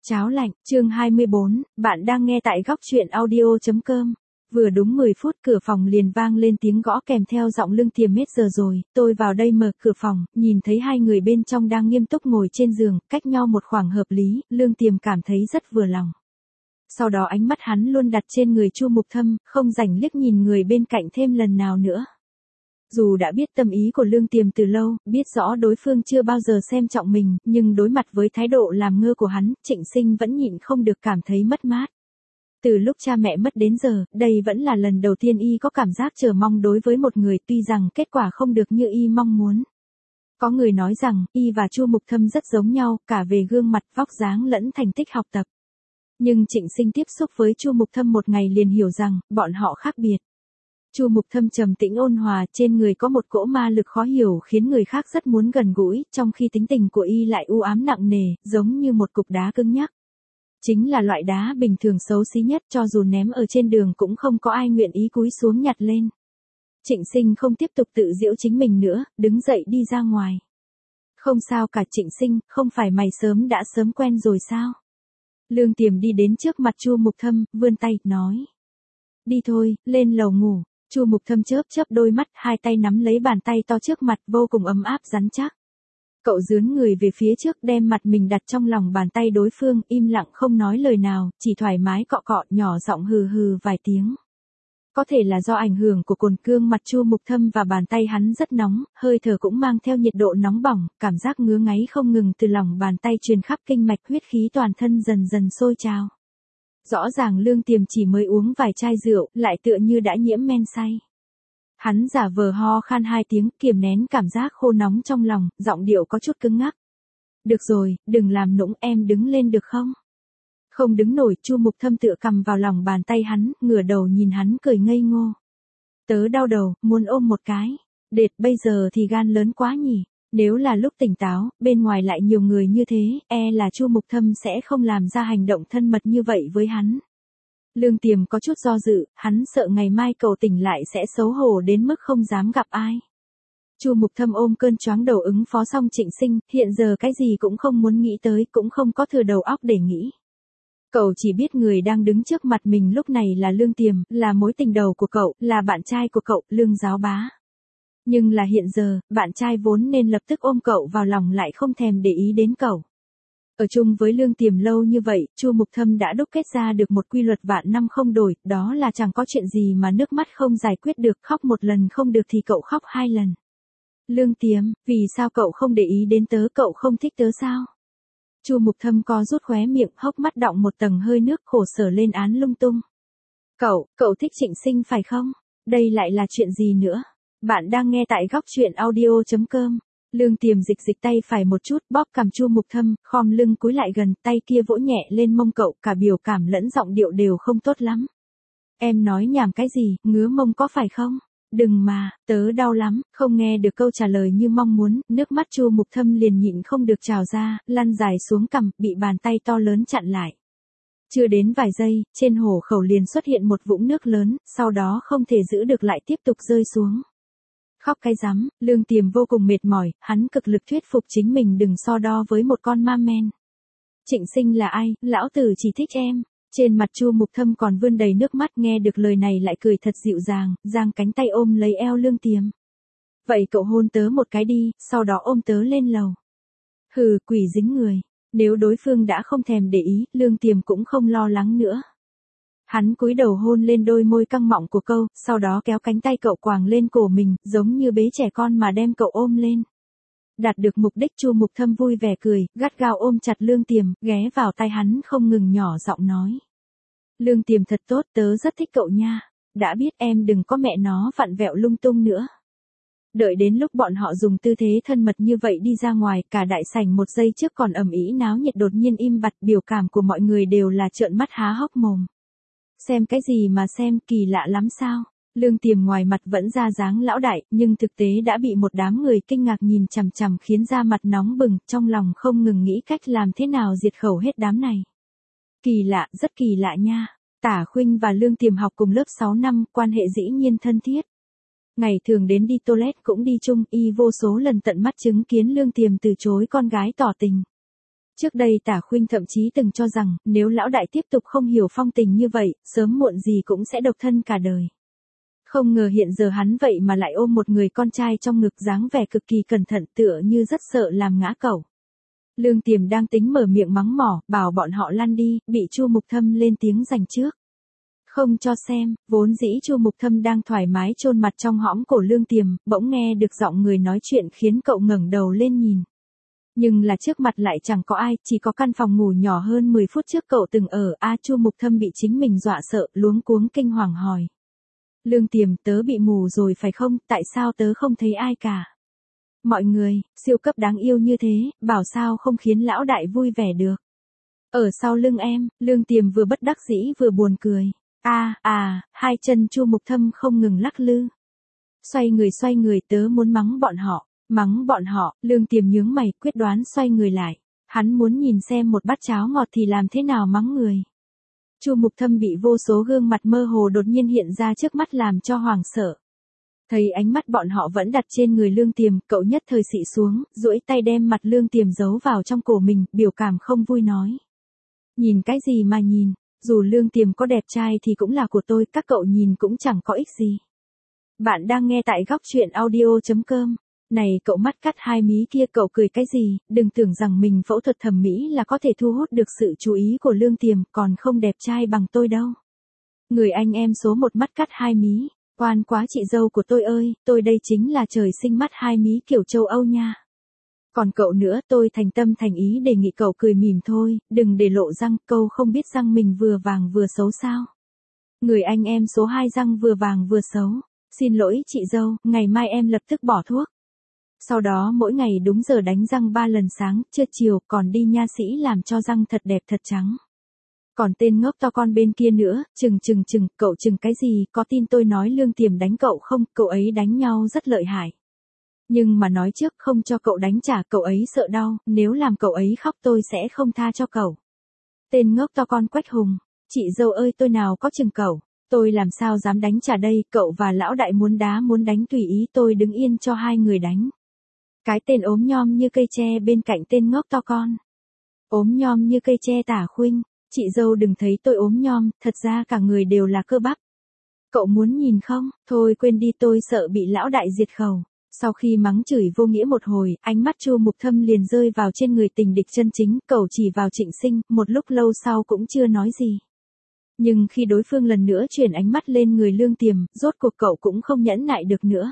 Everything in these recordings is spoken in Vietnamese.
Cháo lạnh, chương 24, bạn đang nghe tại góc truyện audio.com. Vừa đúng 10 phút cửa phòng liền vang lên tiếng gõ kèm theo giọng Lương Tiềm hết giờ rồi, tôi vào đây mở cửa phòng, nhìn thấy hai người bên trong đang nghiêm túc ngồi trên giường, cách nhau một khoảng hợp lý, Lương Tiềm cảm thấy rất vừa lòng. Sau đó ánh mắt hắn luôn đặt trên người Chu Mục Thâm, không rảnh liếc nhìn người bên cạnh thêm lần nào nữa. Dù đã biết tâm ý của Lương Tiềm từ lâu, biết rõ đối phương chưa bao giờ xem trọng mình, nhưng đối mặt với thái độ làm ngơ của hắn, Trịnh Sinh vẫn nhịn không được cảm thấy mất mát. Từ lúc cha mẹ mất đến giờ, đây vẫn là lần đầu tiên y có cảm giác chờ mong đối với một người, tuy rằng kết quả không được như y mong muốn. Có người nói rằng, y và Chu Mục Thâm rất giống nhau, cả về gương mặt, vóc dáng lẫn thành tích học tập. Nhưng Trịnh Sinh tiếp xúc với Chu Mục Thâm một ngày liền hiểu rằng, bọn họ khác biệt. Chu Mục Thâm trầm tĩnh ôn hòa, trên người có một cỗ ma lực khó hiểu khiến người khác rất muốn gần gũi, trong khi tính tình của y lại u ám nặng nề, giống như một cục đá cứng nhắc. Chính là loại đá bình thường xấu xí nhất, cho dù ném ở trên đường cũng không có ai nguyện ý cúi xuống nhặt lên. Trịnh Sinh không tiếp tục tự giễu chính mình nữa, đứng dậy đi ra ngoài. Không sao cả Trịnh Sinh, không phải mày đã sớm quen rồi sao? Lương Tiềm đi đến trước mặt Chu Mục Thâm, vươn tay, nói. Đi thôi, lên lầu ngủ. Chu Mục Thâm chớp chớp đôi mắt, hai tay nắm lấy bàn tay to trước mặt, vô cùng ấm áp rắn chắc. Cậu dướn người về phía trước, đem mặt mình đặt trong lòng bàn tay đối phương, im lặng không nói lời nào, chỉ thoải mái cọ cọ, nhỏ giọng hừ hừ vài tiếng. Có thể là do ảnh hưởng của cồn cương mặt Chu Mục Thâm và bàn tay hắn rất nóng, hơi thở cũng mang theo nhiệt độ nóng bỏng, cảm giác ngứa ngáy không ngừng từ lòng bàn tay truyền khắp kinh mạch, huyết khí toàn thân dần dần sôi trào. Rõ ràng Lương Tiềm chỉ mới uống vài chai rượu, lại tựa như đã nhiễm men say. Hắn giả vờ ho khan hai tiếng, kiềm nén cảm giác khô nóng trong lòng, giọng điệu có chút cứng ngắc. Được rồi, đừng làm nũng, em đứng lên được không? Không đứng nổi, Chu Mục Thâm tựa cầm vào lòng bàn tay hắn, ngửa đầu nhìn hắn cười ngây ngô. Tớ đau đầu, muốn ôm một cái. Đệt, bây giờ thì gan lớn quá nhỉ. Nếu là lúc tỉnh táo, bên ngoài lại nhiều người như thế, là Chu Mục Thâm sẽ không làm ra hành động thân mật như vậy với hắn. Lương Tiềm có chút do dự, hắn sợ ngày mai cậu tỉnh lại sẽ xấu hổ đến mức không dám gặp ai. Chu Mục Thâm ôm cơn choáng đầu ứng phó xong Trịnh Sinh, hiện giờ cái gì cũng không muốn nghĩ tới, cũng không có thừa đầu óc để nghĩ. Cậu chỉ biết người đang đứng trước mặt mình lúc này là Lương Tiềm, là mối tình đầu của cậu, là bạn trai của cậu, Lương Giáo Bá. Nhưng là hiện giờ, bạn trai vốn nên lập tức ôm cậu vào lòng lại không thèm để ý đến cậu. Ở chung với Lương Tiềm lâu như vậy, Chu Mục Thâm đã đúc kết ra được một quy luật vạn năm không đổi, đó là chẳng có chuyện gì mà nước mắt không giải quyết được, khóc một lần không được thì cậu khóc hai lần. Lương Tiềm, vì sao cậu không để ý đến tớ, cậu không thích tớ sao? Chu Mục Thâm co rút khóe miệng, hốc mắt đọng một tầng hơi nước, khổ sở lên án lung tung. Cậu thích Trịnh Sinh phải không? Đây lại là chuyện gì nữa? Bạn đang nghe tại góc truyện audio.com. Lương Tiềm dịch tay phải một chút, bóp cằm Chu Mục Thâm, khom lưng cúi lại gần, tay kia vỗ nhẹ lên mông cậu, cả biểu cảm lẫn giọng điệu đều không tốt lắm. Em nói nhảm cái gì, ngứa mông có phải không? Đừng mà, tớ đau lắm. Không nghe được câu trả lời như mong muốn, nước mắt Chu Mục Thâm liền nhịn không được trào ra, lăn dài xuống cằm, bị bàn tay to lớn chặn lại. Chưa đến vài giây, trên hổ khẩu liền xuất hiện một vũng nước lớn, sau đó không thể giữ được lại tiếp tục rơi xuống. Khóc cái rắm, Lương Tiềm vô cùng mệt mỏi, hắn cực lực thuyết phục chính mình đừng so đo với một con ma men. Trịnh Sinh là ai, lão tử chỉ thích em. Trên mặt Chu Mục Thâm còn vươn đầy nước mắt, nghe được lời này lại cười thật dịu dàng, giang cánh tay ôm lấy eo Lương Tiềm. Vậy cậu hôn tớ một cái đi, sau đó ôm tớ lên lầu. Hừ, quỷ dính người. Nếu đối phương đã không thèm để ý, Lương Tiềm cũng không lo lắng nữa. Hắn cúi đầu hôn lên đôi môi căng mọng của cậu, sau đó kéo cánh tay cậu quàng lên cổ mình, giống như bế trẻ con mà đem cậu ôm lên. Đạt được mục đích, Chu Mục Thâm vui vẻ cười, gắt gao ôm chặt Lương Tiềm, ghé vào tai hắn không ngừng nhỏ giọng nói. Lương Tiềm thật tốt, tớ rất thích cậu nha. Đã biết em đừng có mẹ nó vặn vẹo lung tung nữa. Đợi đến lúc bọn họ dùng tư thế thân mật như vậy đi ra ngoài, cả đại sảnh một giây trước còn ầm ĩ náo nhiệt đột nhiên im bặt, biểu cảm của mọi người đều là trợn mắt há hốc mồm. Xem cái gì mà xem, kỳ lạ lắm sao? Lương Tiềm ngoài mặt vẫn ra dáng lão đại, nhưng thực tế đã bị một đám người kinh ngạc nhìn chằm chằm khiến da mặt nóng bừng, trong lòng không ngừng nghĩ cách làm thế nào diệt khẩu hết đám này. Kỳ lạ, rất kỳ lạ nha. Tả Khuynh và Lương Tiềm học cùng lớp 6 năm, quan hệ dĩ nhiên thân thiết. Ngày thường đến đi toilet cũng đi chung, y vô số lần tận mắt chứng kiến Lương Tiềm từ chối con gái tỏ tình. Trước đây Tả Khuynh thậm chí từng cho rằng, nếu lão đại tiếp tục không hiểu phong tình như vậy, sớm muộn gì cũng sẽ độc thân cả đời. Không ngờ hiện giờ hắn vậy mà lại ôm một người con trai trong ngực, dáng vẻ cực kỳ cẩn thận, tựa như rất sợ làm ngã cẩu. Lương Tiềm đang tính mở miệng mắng mỏ, bảo bọn họ lăn đi, bị Chu Mục Thâm lên tiếng giành trước. Không cho xem, vốn dĩ Chu Mục Thâm đang thoải mái chôn mặt trong hõm cổ Lương Tiềm, bỗng nghe được giọng người nói chuyện khiến cậu ngẩng đầu lên nhìn. Nhưng là trước mặt lại chẳng có ai, chỉ có căn phòng ngủ nhỏ hơn 10 phút trước cậu từng ở. Chu Mục Thâm bị chính mình dọa sợ, luống cuống kinh hoàng hỏi. Lương Tiềm, tớ bị mù rồi phải không, tại sao tớ không thấy ai cả? Mọi người, siêu cấp đáng yêu như thế, bảo sao không khiến lão đại vui vẻ được. Ở sau lưng em, Lương Tiềm vừa bất đắc dĩ vừa buồn cười. Hai chân Chu Mục Thâm không ngừng lắc lư. Xoay người, tớ muốn mắng bọn họ. Mắng bọn họ, Lương Tiềm nhướng mày, quyết đoán xoay người lại. Hắn muốn nhìn xem một bát cháo ngọt thì làm thế nào mắng người. Chu Mục Thâm bị vô số gương mặt mơ hồ đột nhiên hiện ra trước mắt làm cho hoảng sợ. Thấy ánh mắt bọn họ vẫn đặt trên người Lương Tiềm, cậu nhất thời xị xuống, duỗi tay đem mặt Lương Tiềm giấu vào trong cổ mình, biểu cảm không vui nói. Nhìn cái gì mà nhìn, dù Lương Tiềm có đẹp trai thì cũng là của tôi, các cậu nhìn cũng chẳng có ích gì. Bạn đang nghe tại góc truyện audio.com. Này cậu mắt cắt hai mí kia, cậu cười cái gì, đừng tưởng rằng mình phẫu thuật thẩm mỹ là có thể thu hút được sự chú ý của Lương Tiềm, còn không đẹp trai bằng tôi đâu. Người anh em số một mắt cắt hai mí, oan quá chị dâu của tôi ơi, tôi đây chính là trời sinh mắt hai mí kiểu châu Âu nha. Còn cậu nữa, tôi thành tâm thành ý đề nghị cậu cười mỉm thôi, đừng để lộ răng, câu không biết răng mình vừa vàng vừa xấu sao. Người anh em số 2 răng vừa vàng vừa xấu, xin lỗi chị dâu, ngày mai em lập tức bỏ thuốc. Sau đó mỗi ngày đúng giờ đánh răng 3 lần sáng, trưa chiều, còn đi nha sĩ làm cho răng thật đẹp thật trắng. Còn tên ngốc to con bên kia nữa, chừng, cậu chừng cái gì, có tin tôi nói Lương Tiềm đánh cậu không, cậu ấy đánh nhau rất lợi hại. Nhưng mà nói trước không cho cậu đánh trả, cậu ấy sợ đau, nếu làm cậu ấy khóc tôi sẽ không tha cho cậu. Tên ngốc to con Quách Hùng, chị dâu ơi tôi nào có chừng cậu, tôi làm sao dám đánh trả đây, cậu và lão đại muốn đá muốn đánh tùy ý, tôi đứng yên cho hai người đánh. Cái tên ốm nhom như cây tre bên cạnh tên ngốc to con. Ốm nhom như cây tre Tả Khuynh, chị dâu đừng thấy tôi ốm nhom, thật ra cả người đều là cơ bắp. Cậu muốn nhìn không, thôi quên đi, tôi sợ bị lão đại diệt khẩu. Sau khi mắng chửi vô nghĩa một hồi, ánh mắt Chu Mục Thâm liền rơi vào trên người tình địch chân chính, cậu chỉ vào Trịnh Sinh, một lúc lâu sau cũng chưa nói gì. Nhưng khi đối phương lần nữa chuyển ánh mắt lên người Lương Tiềm, rốt cuộc cậu cũng không nhẫn nại được nữa.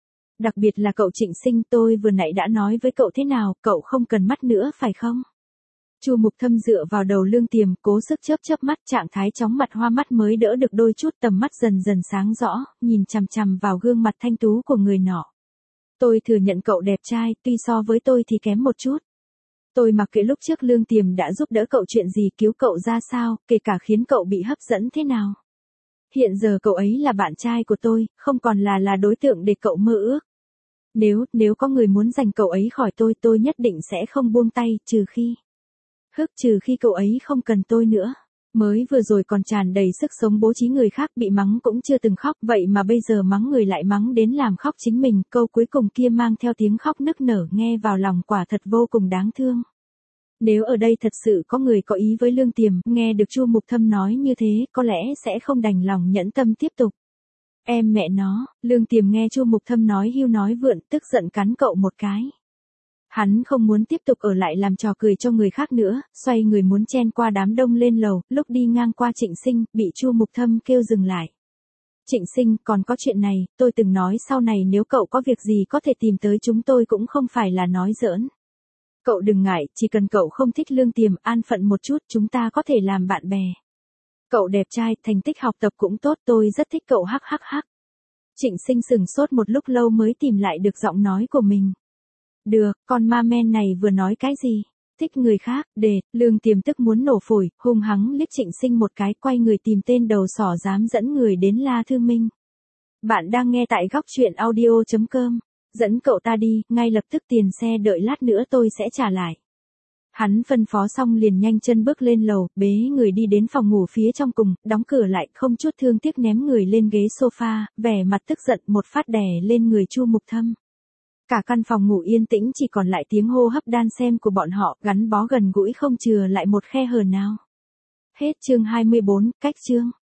Đặc biệt là cậu Trịnh Sinh, tôi vừa nãy đã nói với cậu thế nào, cậu không cần mắt nữa phải không? Chu Mục Thâm dựa vào đầu Lương Tiềm, cố sức chớp mắt, trạng thái chóng mặt hoa mắt mới đỡ được đôi chút, tầm mắt dần dần sáng rõ, nhìn chằm chằm vào gương mặt thanh tú của người nọ. Tôi thừa nhận cậu đẹp trai, tuy so với tôi thì kém một chút. Tôi mặc kệ lúc trước Lương Tiềm đã giúp đỡ cậu chuyện gì, cứu cậu ra sao, kể cả khiến cậu bị hấp dẫn thế nào. Hiện giờ cậu ấy là bạn trai của tôi, không còn là đối tượng để cậu mơ ước. Nếu có người muốn giành cậu ấy khỏi tôi nhất định sẽ không buông tay, trừ khi cậu ấy không cần tôi nữa. Mới vừa rồi còn tràn đầy sức sống bố trí người khác, bị mắng cũng chưa từng khóc, vậy mà bây giờ mắng người lại mắng đến làm khóc chính mình, câu cuối cùng kia mang theo tiếng khóc nức nở, nghe vào lòng quả thật vô cùng đáng thương. Nếu ở đây thật sự có người có ý với Lương Tiềm, nghe được Chu Mục Thâm nói như thế, có lẽ sẽ không đành lòng nhẫn tâm tiếp tục. Em mẹ nó, Lương Tiềm nghe Chu Mục Thâm nói hưu nói vượn, tức giận cắn cậu một cái. Hắn không muốn tiếp tục ở lại làm trò cười cho người khác nữa, xoay người muốn chen qua đám đông lên lầu, lúc đi ngang qua Trịnh Sinh, bị Chu Mục Thâm kêu dừng lại. Trịnh Sinh, còn có chuyện này, tôi từng nói sau này nếu cậu có việc gì có thể tìm tới chúng tôi, cũng không phải là nói giỡn. Cậu đừng ngại, chỉ cần cậu không thích Lương Tiềm, an phận một chút, chúng ta có thể làm bạn bè. Cậu đẹp trai, thành tích học tập cũng tốt, tôi rất thích cậu hắc. Trịnh Sinh sửng sốt một lúc lâu mới tìm lại được giọng nói của mình. Được, con ma men này vừa nói cái gì? Thích người khác, Lương Tiềm tức muốn nổ phổi, hung hăng liếc Trịnh Sinh một cái, quay người tìm tên đầu sỏ dám dẫn người đến La Thương Minh. Bạn đang nghe tại góc truyện audio.com. Dẫn cậu ta đi, ngay lập tức tiền xe, đợi lát nữa tôi sẽ trả lại. Hắn phân phó xong liền nhanh chân bước lên lầu, bế người đi đến phòng ngủ phía trong cùng, đóng cửa lại, không chút thương tiếc ném người lên ghế sofa, vẻ mặt tức giận một phát đè lên người Chu Mục Thâm. Cả căn phòng ngủ yên tĩnh chỉ còn lại tiếng hô hấp đan xen của bọn họ, gắn bó gần gũi không chừa lại một khe hở nào. Hết chương 24, cách chương.